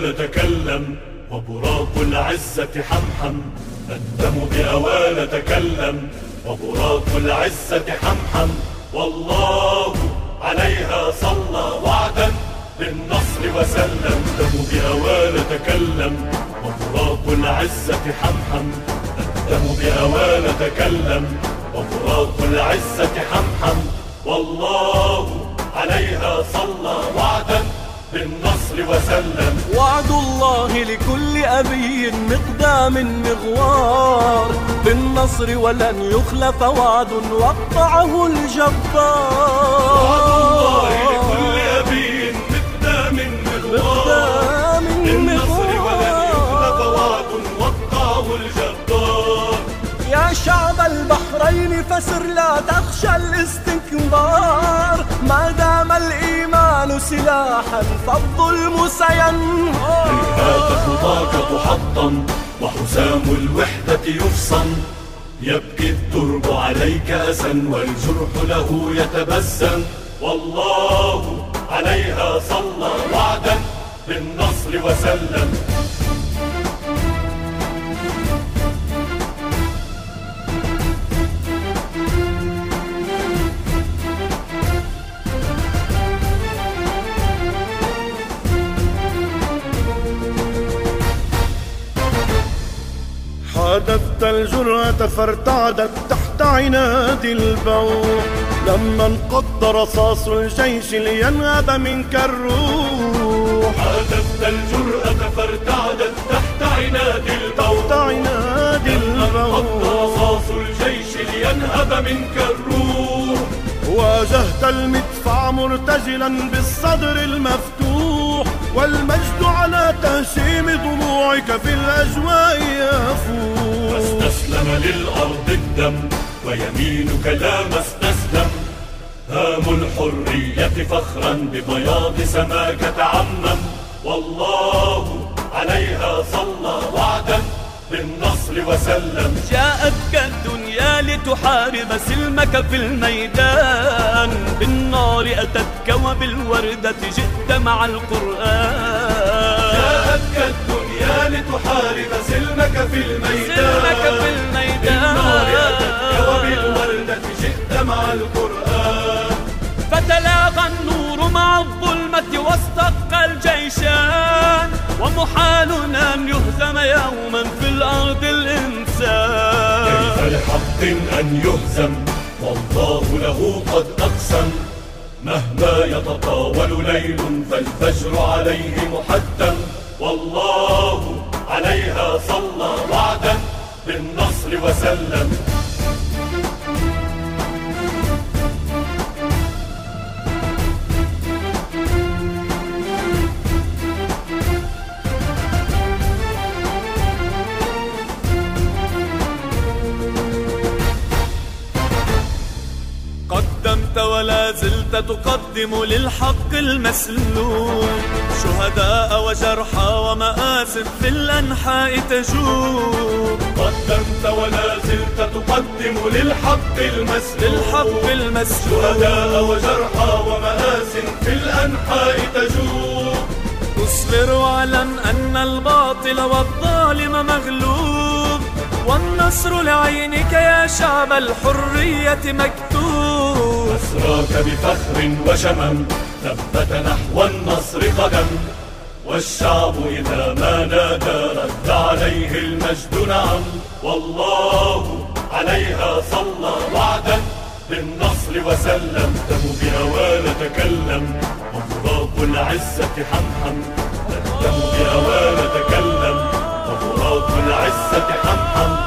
بأوان تكلم وبراق العزة حمحم. الدم بأوان تكلم وبراق العزة حمحم. والله عليها صلى وعدا بالنصر وسلم. الدم بأوان تكلم وبراق العزة حمحم. الدم بأوان تكلم وبراق العزة حمحم. والله عليها صلى وعدا بالنصر وسلم. وعد الله لكل أبي مقدام مغوار بالنصر ولن يخلف وعد وقعه الجبار. وعد الله لكل أبي مقدام مغوار بالنصر ولن يخلف وعد وقعه الجبار. يا شعب البحرين فسر لا تخشى الاستكبار. ما دام الإيمان سلاحا فالظلم سينهار. هيهات خطاك تحطم وحسام الوحدة يفصم. يبكي الترب عليك أسا والجرح له يتبسم. والله عليها صلى وعدا بالنصر وسلم. حادثت الجرأة فارتعدت تحت عناد البوح. لما انقض رصاص الجيش لينهب منك الروح. حادثت الجرأة فارتعدت تحت عناد البوح. لما انقض رصاص الجيش لينهب منك الروح. واجهت المدفع مرتجلا بالصدر المفتوح. والمجد على تهشيم ضلوعك في الأجواء يفوح. فاستسلم للأرض الدم ويمينك لا ما استسلم. هام الحرية فخرا ببياض سماك تعمم. والله عليها صلى وعدا بالنصر وسلم. جاءتك الدنيا لتحارب سلمك في الميدان. بالنار أتتك وبالوردة جئت مع القرآن. جاءتك الدنيا لتحارب سلمك في الميدان. بالنار أتتك وبالوردة جئت مع القرآن. فتلاقى النور مع الظلمة واستقى الجيشان. ومحال أن يهزم يوما في الأرض الإنسان. كيف لحق أن يهزم والله له قد أقسم. مهما يتطاول ليل فالفجر عليه محتم. والله عليها صلى وعدا بالنصر وسلم. قدمت ولا زلت تقدم للحق المسلول. شهداء وجرحى ومآسف في الأنحاء تجوب. قدمت ولا زلت تقدم للحق المسلول. شهداء وجرحى ومآسف في الأنحاء تجوب. تصبر واعلم أن الباطل والظالم مغلوب. والنصر لعينك يا شعب الحرية مكتوب. أسراك بفخر وشمم ثبت نحو النصر قدم. والشعب إذا ما نادى رد عليه المجد نعم. والله عليها صلى وعدا بالنصر وسلم. دم بأوان تكلم وبراق العزة حمحم. الدم بأوان تكلم وبراق العزة حمحم.